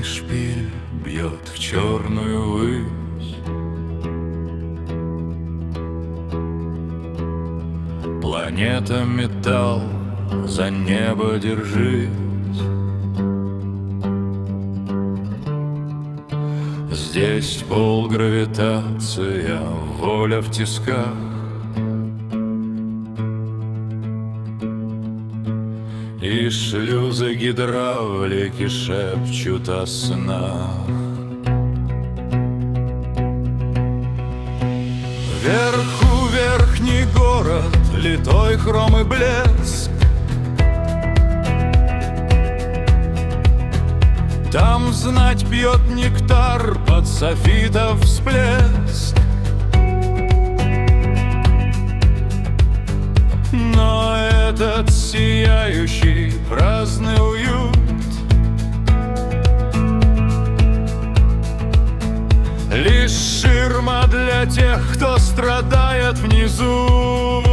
Белый шпиль бьет в черную высь. Планета металл, за небо держись. Здесь полгравитация, воля в тисках. И шлюзы гидравлики шепчут о снах. Вверху верхний город, литой хром и блеск. Там знать пьет нектар под софитов всплеск. Но этот сияющий праздный уют лишь ширма для тех, кто страдает внизу.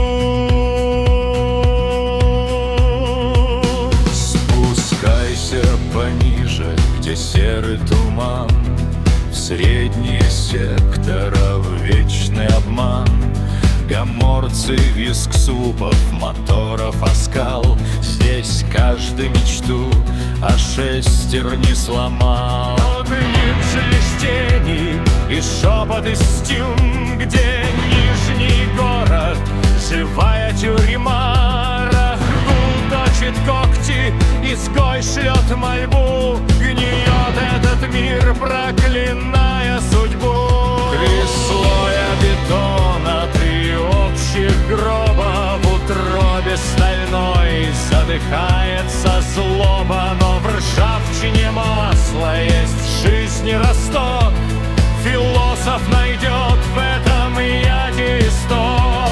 Спускайся пониже, где серый туман, в средние сектора, в вечный обман. Гоморцы, визг супов, моторов оскал. Здесь каждый мечту о шестерне сломал. Гнет шелестений и шепот из тюн, где нижний город, живая тюрьма. Рахгул точит когти, изгой шлет мольбу. Гниет этот мир, проклиная судьбу. Три слоя бетона, три общих гроба, в утробе стальной задыхается злоба. Но в ржавчине масла есть жизни росток. Философ найдет в этом яде исток.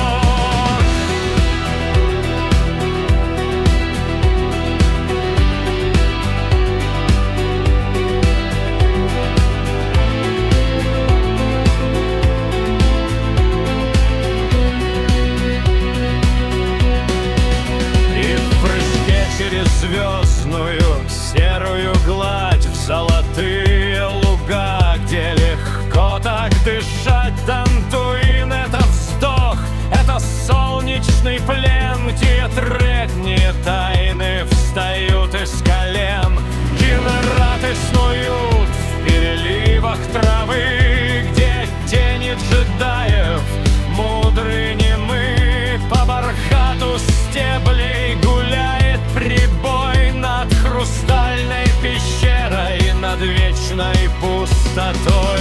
Через звездную серую гладь, в золотые луга, где легко так дышать. Тантуин — это вздох, это солнечный плен, где древние тайны встают из колен. Генераты снуют в переливах травы, где тени джедаев мудры немы. По бархату стеблей гуляет прибой над хрустальной пещерой, над вечной пустотой.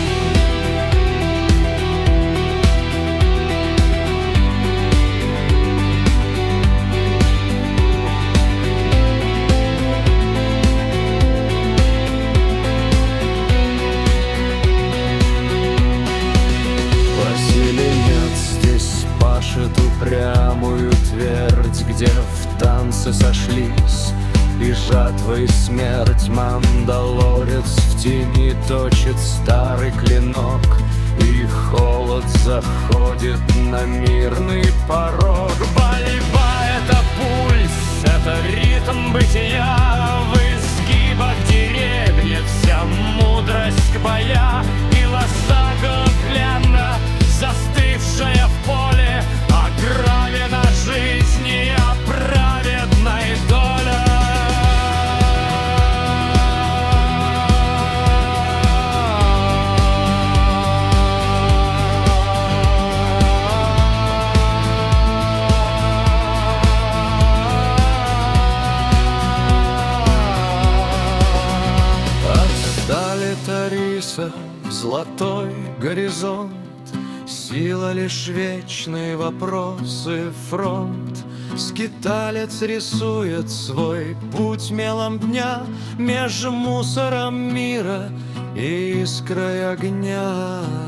Поселенец здесь пашет упрямую твердь, где в танце сошлись и жатва, и смерть. Мандалорец в тени точит старый клинок, и холод заходит на мирный порог. Борьба — это пульс, это ритм бытия. В изгибах деревьев вся мудрость боя. И лоза гаплянна, застывшая в поле, ограбена жизни, а праведной доля. Отстали Тариса, золотой горизонт. Сила лишь вечные вопросы, фронт. Скиталец рисует свой путь мелом дня меж мусором мира и искрой огня.